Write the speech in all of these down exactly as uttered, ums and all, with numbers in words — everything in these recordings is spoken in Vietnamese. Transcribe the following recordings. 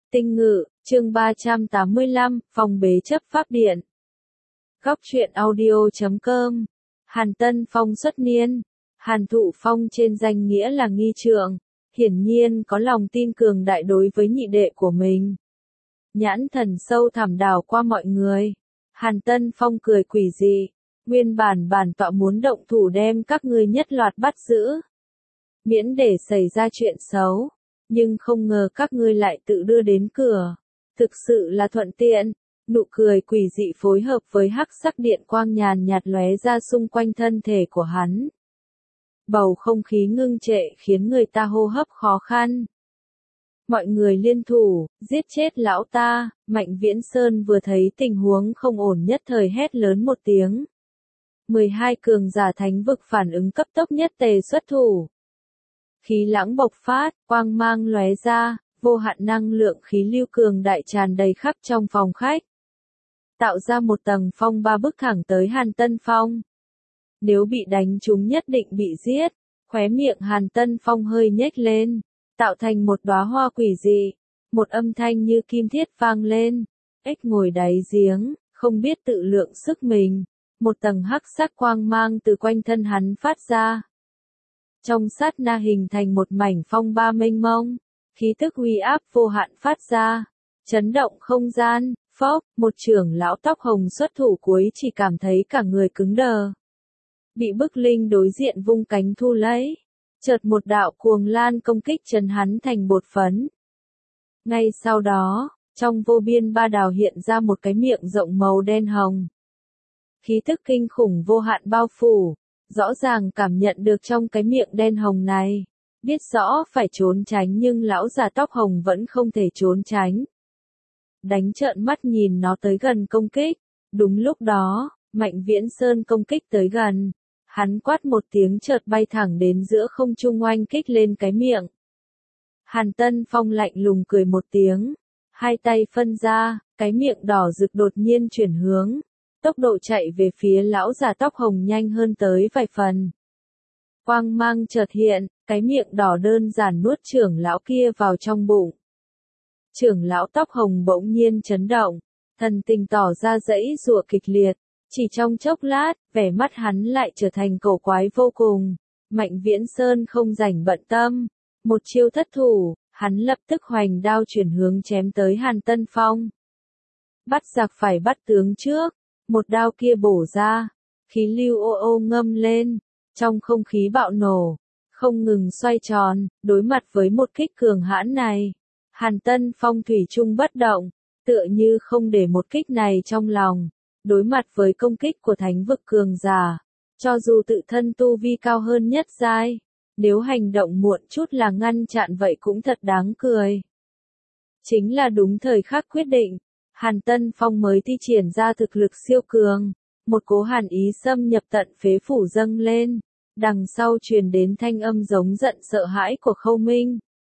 Tinh ngự, chương ba trăm tám mươi lăm, phòng bế chấp pháp điện. Góc truyện audio chấm com. Hàn Tân Phong xuất niên. Hàn Thụ Phong trên danh nghĩa là nghi trượng, hiển nhiên có lòng tin cường đại đối với nhị đệ của mình. Nhãn thần sâu thẳm đảo qua mọi người. Hàn Tân Phong cười quỷ dị. Nguyên bản bản tọa muốn động thủ đem các ngươi nhất loạt bắt giữ, miễn để xảy ra chuyện xấu. Nhưng không ngờ các ngươi lại tự đưa đến cửa. Thực sự là thuận tiện. Nụ cười quỷ dị phối hợp với hắc sắc điện quang nhàn nhạt lóe ra xung quanh thân thể của hắn. Bầu không khí ngưng trệ khiến người ta hô hấp khó khăn. Mọi người liên thủ, giết chết lão ta. Mạnh Viễn Sơn vừa thấy tình huống không ổn nhất thời hét lớn một tiếng. mười hai cường giả thánh vực phản ứng cấp tốc nhất tề xuất thủ. Khí lãng bộc phát, quang mang lóe ra, vô hạn năng lượng khí lưu cường đại tràn đầy khắp trong phòng khách. Tạo ra một tầng phong ba bước thẳng tới Hàn Tân Phong. Nếu bị đánh trúng nhất định bị giết. Khóe miệng Hàn Tân Phong hơi nhếch lên, tạo thành một đóa hoa quỷ dị. Một âm thanh như kim thiết vang lên. Ếch ngồi đáy giếng, không biết tự lượng sức mình. Một tầng hắc sắc quang mang từ quanh thân hắn phát ra. Trong sát na hình thành một mảnh phong ba mênh mông, khí tức uy áp vô hạn phát ra, chấn động không gian. Phốc, một trưởng lão tóc hồng xuất thủ cuối chỉ cảm thấy cả người cứng đờ. Bị bức linh đối diện vung cánh thu lấy, chợt một đạo cuồng lan công kích chấn hắn thành bột phấn. Ngay sau đó, trong vô biên ba đào hiện ra một cái miệng rộng màu đen hồng. Khí tức kinh khủng vô hạn bao phủ. Rõ ràng cảm nhận được trong cái miệng đen hồng này. Biết rõ phải trốn tránh nhưng lão già tóc hồng vẫn không thể trốn tránh. Đánh trợn mắt nhìn nó tới gần công kích. Đúng lúc đó, Mạnh Viễn Sơn công kích tới gần. Hắn quát một tiếng chợt bay thẳng đến giữa không trung oanh kích lên cái miệng. Hàn Tân Phong lạnh lùng cười một tiếng. Hai tay phân ra, cái miệng đỏ rực đột nhiên chuyển hướng. Tốc độ chạy về phía lão già tóc hồng nhanh hơn tới vài phần. Quang mang chợt hiện, cái miệng đỏ đơn giản nuốt trưởng lão kia vào trong bụng. Trưởng lão tóc hồng bỗng nhiên chấn động, thần tình tỏ ra dãy giụa kịch liệt. Chỉ trong chốc lát, vẻ mắt hắn lại trở thành cổ quái vô cùng. Mạnh Viễn Sơn không rảnh bận tâm. Một chiêu thất thủ, hắn lập tức hoành đao chuyển hướng chém tới Hàn Tân Phong. Bắt giặc phải bắt tướng trước. Một đao kia bổ ra, khí lưu ô ô ngâm lên, trong không khí bạo nổ, không ngừng xoay tròn, đối mặt với một kích cường hãn này. Hàn Tân Phong thủy chung bất động, tựa như không để một kích này trong lòng, đối mặt với công kích của thánh vực cường giả, cho dù tự thân tu vi cao hơn nhất giai, nếu hành động muộn chút là ngăn chặn vậy cũng thật đáng cười. Chính là đúng thời khắc quyết định. Hàn Tân Phong mới thi triển ra thực lực siêu cường, một cỗ hàn ý xâm nhập tận phế phủ dâng lên, đằng sau truyền đến thanh âm giống giận sợ hãi của Khâu Minh.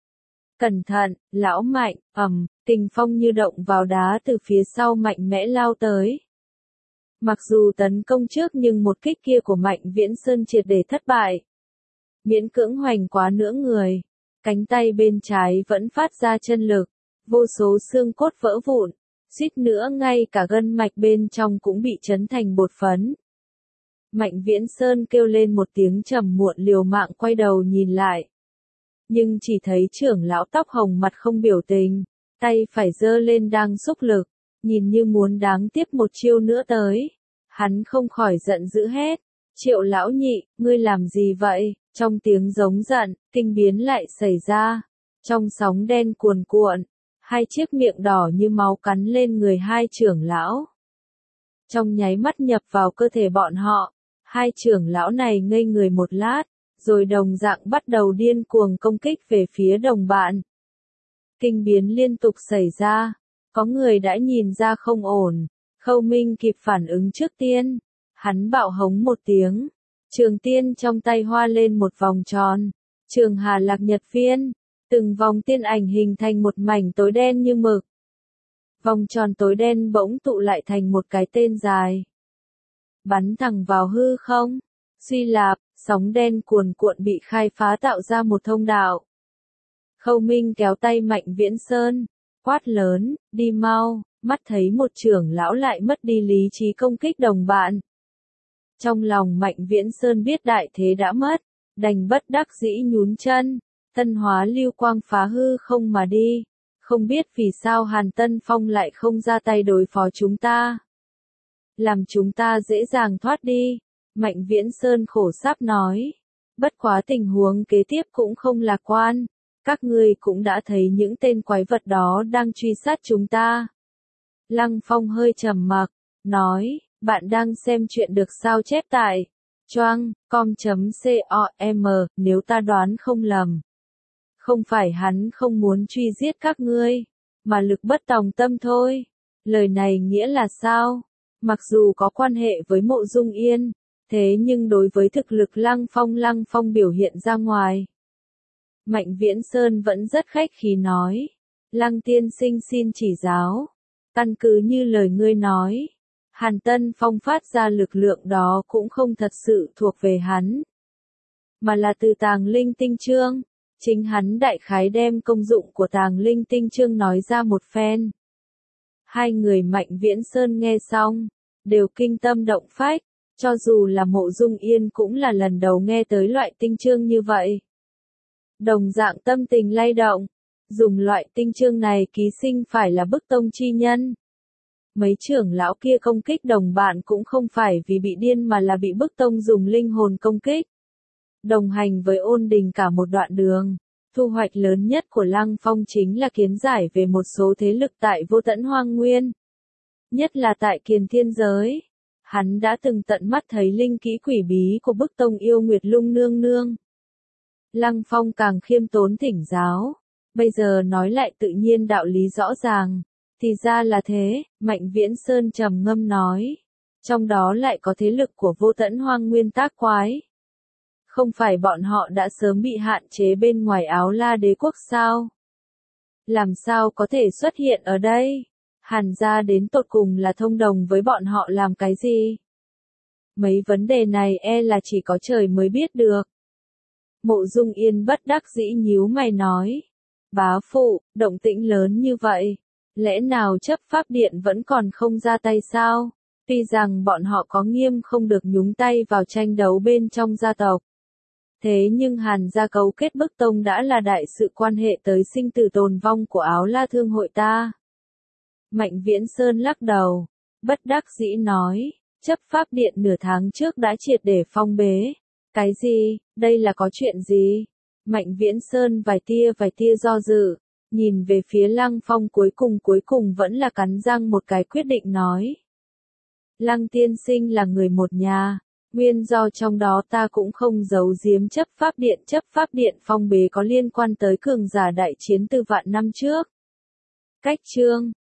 Cẩn thận, lão Mạnh, ầm, kình phong như động vào đá từ phía sau mạnh mẽ lao tới. Mặc dù tấn công trước nhưng một kích kia của Mạnh Viễn Sơn triệt để thất bại. Miễn cưỡng hoành quá nửa người, cánh tay bên trái vẫn phát ra chân lực, vô số xương cốt vỡ vụn. Suýt nữa ngay cả gân mạch bên trong cũng bị chấn thành bột phấn. Mạnh Viễn Sơn kêu lên một tiếng trầm muộn liều mạng quay đầu nhìn lại. Nhưng chỉ thấy trưởng lão tóc hồng mặt không biểu tình, tay phải giơ lên đang xúc lực, nhìn như muốn đáng tiếp một chiêu nữa tới. Hắn không khỏi giận dữ hét, Triệu lão nhị, ngươi làm gì vậy? Trong tiếng giống giận, kinh biến lại xảy ra. Trong sóng đen cuồn cuộn. Hai chiếc miệng đỏ như máu cắn lên người hai trưởng lão. Trong nháy mắt nhập vào cơ thể bọn họ, hai trưởng lão này ngây người một lát, rồi đồng dạng bắt đầu điên cuồng công kích về phía đồng bạn. Kinh biến liên tục xảy ra, có người đã nhìn ra không ổn, Khâu Minh kịp phản ứng trước tiên, hắn bạo hống một tiếng, trường tiên trong tay hoa lên một vòng tròn, trường hà lạc nhật viên. Từng vòng tiên ảnh hình thành một mảnh tối đen như mực. Vòng tròn tối đen bỗng tụ lại thành một cái tên dài. Bắn thẳng vào hư không. Suy lạp, sóng đen cuồn cuộn bị khai phá tạo ra một thông đạo. Khâu Minh kéo tay Mạnh Viễn Sơn. quát lớn, đi mau, mắt thấy một trưởng lão lại mất đi lý trí công kích đồng bạn. Trong lòng Mạnh Viễn Sơn biết đại thế đã mất, đành bất đắc dĩ nhún chân, tân hóa lưu quang phá hư không mà đi. Không biết vì sao Hàn Tân Phong lại không ra tay đối phó chúng ta. Làm chúng ta dễ dàng thoát đi. Mạnh Viễn Sơn khổ sáp nói. Bất quá tình huống kế tiếp cũng không lạc quan. Các ngươi cũng đã thấy những tên quái vật đó đang truy sát chúng ta. Lăng Phong hơi trầm mặc, nói, bạn đang xem chuyện được sao chép tại choang com.com, nếu ta đoán không lầm. Không phải hắn không muốn truy giết các ngươi, mà lực bất tòng tâm thôi. Lời này nghĩa là sao? Mặc dù có quan hệ với Mộ Dung Yên, thế nhưng đối với thực lực Lăng Phong Lăng Phong biểu hiện ra ngoài. Mạnh Viễn Sơn vẫn rất khách khí nói. Lăng tiên sinh xin chỉ giáo. Căn cứ như lời ngươi nói, Hàn Tân Phong phát ra lực lượng đó cũng không thật sự thuộc về hắn, mà là từ Tàng Linh Tinh Chương. Chính hắn đại khái đem công dụng của Tàng Linh Tinh Chương nói ra một phen. Hai người Mạnh Viễn Sơn nghe xong, đều kinh tâm động phách, cho dù là Mộ Dung Yên cũng là lần đầu nghe tới loại tinh chương như vậy. Đồng dạng tâm tình lay động, dùng loại tinh chương này ký sinh phải là bức tông chi nhân. Mấy trưởng lão kia công kích đồng bạn cũng không phải vì bị điên mà là bị bức tông dùng linh hồn công kích. Đồng hành với ôn đình cả một đoạn đường, thu hoạch lớn nhất của Lăng Phong chính là kiến giải về một số thế lực tại Vô Tận Hoang Nguyên. Nhất là tại Kiền Thiên Giới, hắn đã từng tận mắt thấy linh kỹ quỷ bí của bức tông yêu Nguyệt Lung nương nương. Lăng Phong càng khiêm tốn thỉnh giáo, bây giờ nói lại tự nhiên đạo lý rõ ràng, thì ra là thế, Mạnh Viễn Sơn trầm ngâm nói, trong đó lại có thế lực của Vô Tận Hoang Nguyên tác quái. Không phải bọn họ đã sớm bị hạn chế bên ngoài Áo La Đế quốc sao? Làm sao có thể xuất hiện ở đây? Hàn gia đến tột cùng là thông đồng với bọn họ làm cái gì? Mấy vấn đề này e là chỉ có trời mới biết được. Mộ Dung Yên bất đắc dĩ nhíu mày nói. Bá phụ, động tĩnh lớn như vậy, lẽ nào chấp pháp điện vẫn còn không ra tay sao? Tuy rằng bọn họ có nghiêm không được nhúng tay vào tranh đấu bên trong gia tộc. Thế nhưng Hàn gia cấu kết bức tông đã là đại sự quan hệ tới sinh tử tồn vong của Áo La Thương hội ta. Mạnh Viễn Sơn lắc đầu, bất đắc dĩ nói, chấp pháp điện nửa tháng trước đã triệt để phong bế. Cái gì, đây là có chuyện gì? Mạnh Viễn Sơn vài tia vài tia do dự, nhìn về phía Lăng Phong cuối cùng cuối cùng vẫn là cắn răng một cái quyết định nói. Lăng tiên sinh là người một nhà, nguyên do trong đó ta cũng không giấu giếm chấp pháp điện chấp pháp điện phong bế có liên quan tới cường giả đại chiến từ vạn năm trước. Cách chương